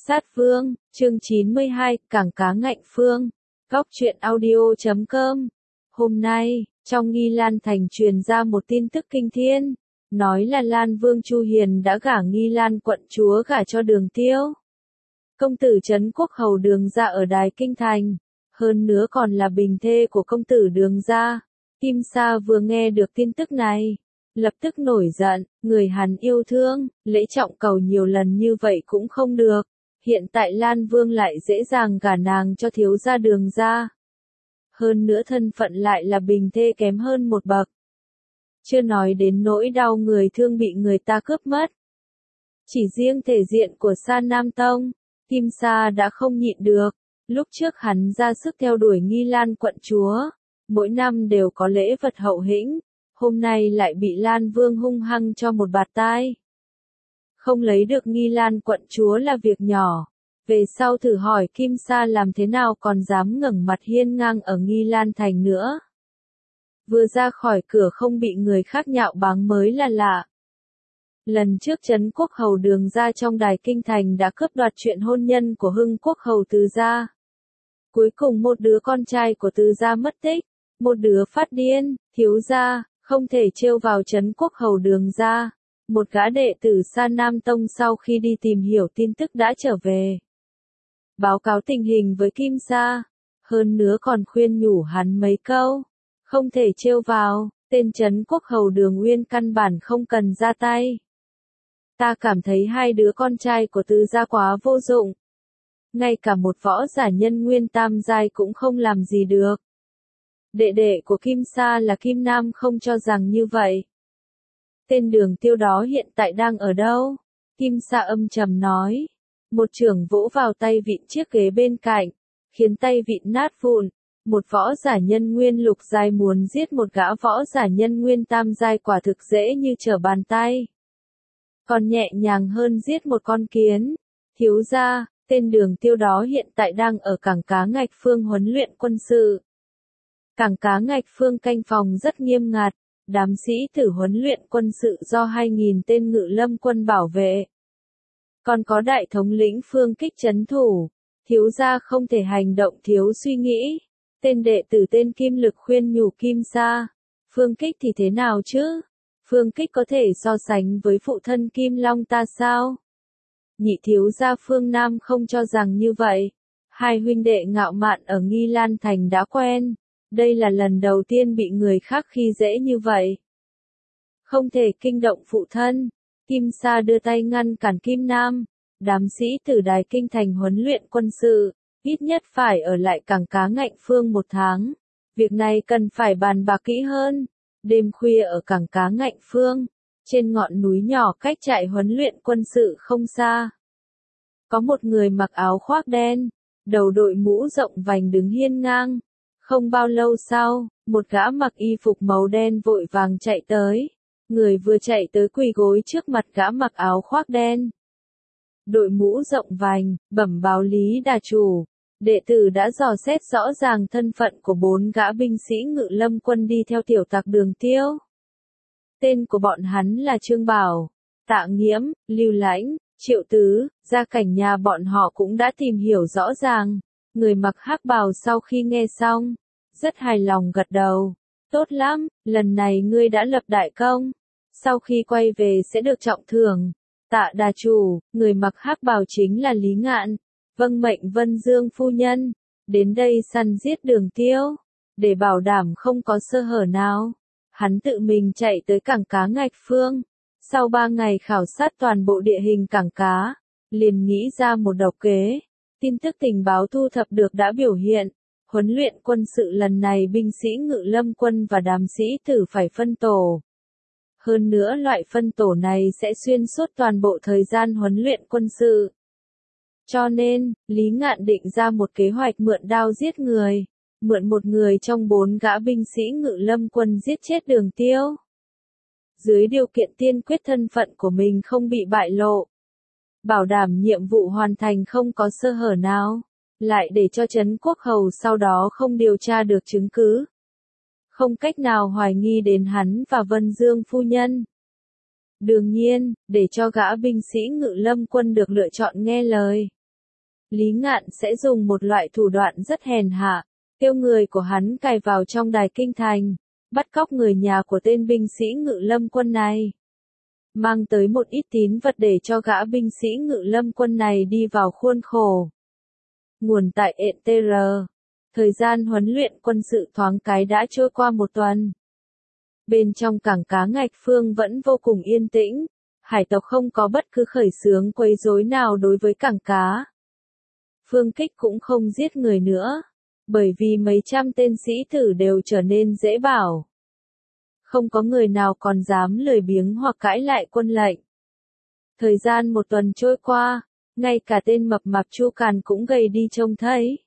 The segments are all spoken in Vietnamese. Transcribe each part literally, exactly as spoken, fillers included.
Sát Vương, chương chín mươi hai, Cảng Cá Ngạnh Phương. Góc truyện audio chấm com. Hôm nay, trong Nghi Lan Thành truyền ra một tin tức kinh thiên, nói là Lan Vương Chu Hiền đã gả Nghi Lan quận chúa gả cho Đường Tiêu. Công tử Trấn Quốc hầu Đường gia ở Đài Kinh Thành, hơn nữa còn là bình thê của công tử Đường gia. Kim Sa vừa nghe được tin tức này, lập tức nổi giận, người hắn yêu thương, lễ trọng cầu nhiều lần như vậy cũng không được. Hiện tại Lan Vương lại dễ dàng gả nàng cho thiếu gia Đường gia. Hơn nữa thân phận lại là bình thê kém hơn một bậc. Chưa nói đến nỗi đau người thương bị người ta cướp mất. Chỉ riêng thể diện của Sa Nam Tông, Kim Sa đã không nhịn được. Lúc trước hắn ra sức theo đuổi Nghi Lan quận chúa, mỗi năm đều có lễ vật hậu hĩnh, hôm nay lại bị Lan Vương hung hăng cho một bạt tai. Không lấy được Nghi Lan quận chúa là việc nhỏ, về sau thử hỏi Kim Sa làm thế nào còn dám ngẩng mặt hiên ngang ở Nghi Lan Thành nữa. Vừa ra khỏi cửa không bị người khác nhạo báng mới là lạ. Lần trước Trấn Quốc hầu Đường gia trong Đài Kinh Thành đã cướp đoạt chuyện hôn nhân của Hưng Quốc hầu Từ gia. Cuối cùng một đứa con trai của Từ gia mất tích, một đứa phát điên, thiếu gia, không thể trêu vào Trấn Quốc hầu Đường gia. Một gã đệ tử Sa Nam Tông sau khi đi tìm hiểu tin tức đã trở về. Báo cáo tình hình với Kim Sa, hơn nữa còn khuyên nhủ hắn mấy câu. Không thể trêu vào, tên Trấn Quốc hầu Đường Uyên căn bản không cần ra tay. Ta cảm thấy hai đứa con trai của Từ gia quá vô dụng. Ngay cả một võ giả nhân nguyên tam giai cũng không làm gì được. Đệ đệ của Kim Sa là Kim Nam không cho rằng như vậy. Tên Đường Tiêu đó hiện tại đang ở đâu? Kim Sa âm trầm nói. Một chưởng vỗ vào tay vịn chiếc ghế bên cạnh, khiến tay vịn nát vụn. Một võ giả nhân nguyên lục giai muốn giết một gã võ giả nhân nguyên tam giai quả thực dễ như trở bàn tay. Còn nhẹ nhàng hơn giết một con kiến. Thiếu gia, tên Đường Tiêu đó hiện tại đang ở cảng cá Ngạch Phương huấn luyện quân sự. Cảng cá Ngạch Phương canh phòng rất nghiêm ngặt. Đám sĩ tử huấn luyện quân sự do hai nghìn tên ngự lâm quân bảo vệ. Còn có đại thống lĩnh Phương Kích trấn thủ. Thiếu gia không thể hành động thiếu suy nghĩ. Tên đệ tử tên Kim Lực khuyên nhủ Kim Sa. Phương Kích thì thế nào chứ? Phương Kích có thể so sánh với phụ thân Kim Long ta sao? Nhị thiếu gia Phương Nam không cho rằng như vậy. Hai huynh đệ ngạo mạn ở Nghi Lan Thành đã quen. Đây là lần đầu tiên bị người khác khi dễ như vậy. Không thể kinh động phụ thân. Kim Sa đưa tay ngăn cản Kim Nam. Đám sĩ tử Đài Kinh Thành huấn luyện quân sự, ít nhất phải ở lại cảng cá Ngạnh Phương một tháng. Việc này cần phải bàn bạc kỹ hơn. Đêm khuya ở cảng cá Ngạnh Phương, trên ngọn núi nhỏ cách trại huấn luyện quân sự không xa. Có một người mặc áo khoác đen, đầu đội mũ rộng vành đứng hiên ngang. Không bao lâu sau, một gã mặc y phục màu đen vội vàng chạy tới. Người vừa chạy tới quỳ gối trước mặt gã mặc áo khoác đen. Đội mũ rộng vành, bẩm báo Lý Đà chủ. Đệ tử đã dò xét rõ ràng thân phận của bốn gã binh sĩ ngự lâm quân đi theo tiểu tặc Đường Tiêu. Tên của bọn hắn là Trương Bảo, Tạ Nghiễm, Lưu Lãnh, Triệu Tứ, gia cảnh nhà bọn họ cũng đã tìm hiểu rõ ràng. Người mặc hắc bào sau khi nghe xong, rất hài lòng gật đầu. Tốt lắm, lần này ngươi đã lập đại công. Sau khi quay về sẽ được trọng thưởng. Tạ đà chủ, người mặc hắc bào chính là Lý Ngạn. Vâng mệnh Vân Dương phu nhân. Đến đây săn giết Đường Tiêu. Để bảo đảm không có sơ hở nào. Hắn tự mình chạy tới cảng cá Ngạch Phương. Sau ba ngày khảo sát toàn bộ địa hình cảng cá, liền nghĩ ra một độc kế. Tin tức tình báo thu thập được đã biểu hiện, huấn luyện quân sự lần này binh sĩ ngự lâm quân và đám sĩ tử phải phân tổ. Hơn nữa loại phân tổ này sẽ xuyên suốt toàn bộ thời gian huấn luyện quân sự. Cho nên, Lý Ngạn định ra một kế hoạch mượn đao giết người, mượn một người trong bốn gã binh sĩ ngự lâm quân giết chết Đường Tiêu. Dưới điều kiện tiên quyết thân phận của mình không bị bại lộ. Bảo đảm nhiệm vụ hoàn thành không có sơ hở nào, lại để cho Trấn Quốc hầu sau đó không điều tra được chứng cứ. Không cách nào hoài nghi đến hắn và Vân Dương phu nhân. Đương nhiên, để cho gã binh sĩ ngự lâm quân được lựa chọn nghe lời, Lý Ngạn sẽ dùng một loại thủ đoạn rất hèn hạ, kêu người của hắn cài vào trong đài kinh thành, bắt cóc người nhà của tên binh sĩ Ngự Lâm quân này. Mang tới một ít tín vật để cho gã binh sĩ Ngự Lâm quân này đi vào khuôn khổ. Nguồn tại e tê rờ. Thời gian huấn luyện quân sự thoáng cái đã trôi qua một tuần. Bên trong cảng cá Ngạch Phương vẫn vô cùng yên tĩnh, hải tộc không có bất cứ khởi xướng quấy rối nào đối với cảng cá. Phương Kích cũng không giết người nữa, bởi vì mấy trăm tên sĩ tử đều trở nên dễ bảo. Không có người nào còn dám lười biếng hoặc cãi lại quân lệnh. Thời gian một tuần trôi qua, ngay cả tên mập mạp Chu Càn cũng gầy đi trông thấy.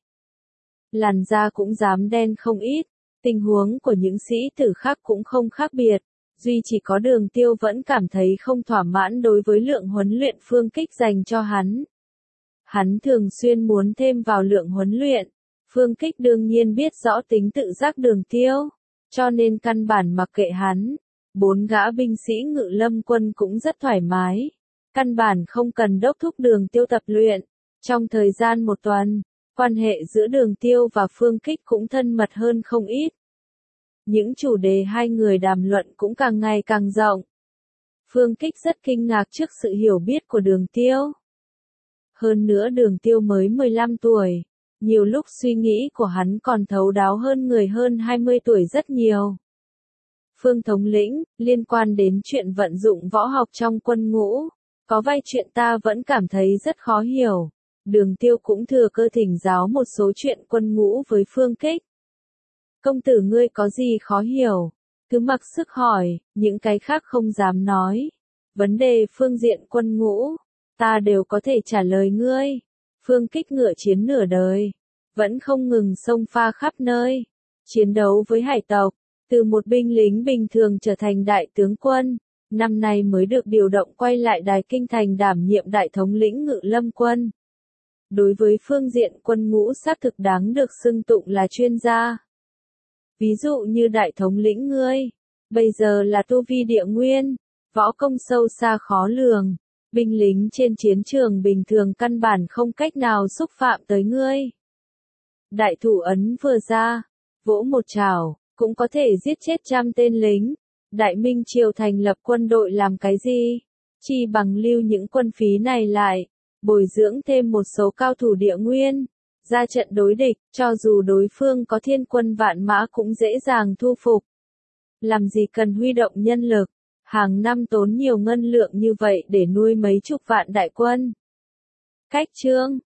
Làn da cũng dám đen không ít, tình huống của những sĩ tử khác cũng không khác biệt, duy chỉ có Đường Tiêu vẫn cảm thấy không thỏa mãn đối với lượng huấn luyện Phương Kích dành cho hắn. Hắn thường xuyên muốn thêm vào lượng huấn luyện, Phương Kích đương nhiên biết rõ tính tự giác Đường Tiêu, cho nên căn bản mặc kệ hắn. Bốn gã binh sĩ Ngự Lâm quân cũng rất thoải mái, căn bản không cần đốc thúc Đường Tiêu tập luyện. Trong thời gian một tuần, quan hệ giữa Đường Tiêu và Phương Kích cũng thân mật hơn không ít. Những chủ đề hai người đàm luận cũng càng ngày càng rộng. Phương Kích rất kinh ngạc trước sự hiểu biết của Đường Tiêu. Hơn nữa Đường Tiêu mới mười lăm tuổi, nhiều lúc suy nghĩ của hắn còn thấu đáo hơn người hơn hai mươi tuổi rất nhiều. Phương thống lĩnh, liên quan đến chuyện vận dụng võ học trong quân ngũ, có vài chuyện ta vẫn cảm thấy rất khó hiểu. Đường Tiêu cũng thừa cơ thỉnh giáo một số chuyện quân ngũ với Phương Kích. Công tử ngươi có gì khó hiểu? Cứ mặc sức hỏi, những cái khác không dám nói. Vấn đề phương diện quân ngũ, ta đều có thể trả lời ngươi. Phương Kích ngựa chiến nửa đời, vẫn không ngừng xông pha khắp nơi, chiến đấu với hải tộc, từ một binh lính bình thường trở thành đại tướng quân, năm nay mới được điều động quay lại đài kinh thành đảm nhiệm đại thống lĩnh Ngự Lâm quân. Đối với phương diện quân ngũ xác thực đáng được xưng tụng là chuyên gia. Ví dụ như đại thống lĩnh ngươi, bây giờ là tu vi địa nguyên, võ công sâu xa khó lường, binh lính trên chiến trường bình thường căn bản không cách nào xúc phạm tới ngươi. Đại thủ ấn vừa ra, vỗ một trảo, cũng có thể giết chết trăm tên lính. Đại Minh Triều thành lập quân đội làm cái gì? Chi bằng lưu những quân phí này lại, bồi dưỡng thêm một số cao thủ địa nguyên, ra trận đối địch, cho dù đối phương có thiên quân vạn mã cũng dễ dàng thu phục. Làm gì cần huy động nhân lực, hàng năm tốn nhiều ngân lượng như vậy để nuôi mấy chục vạn đại quân. Cách chương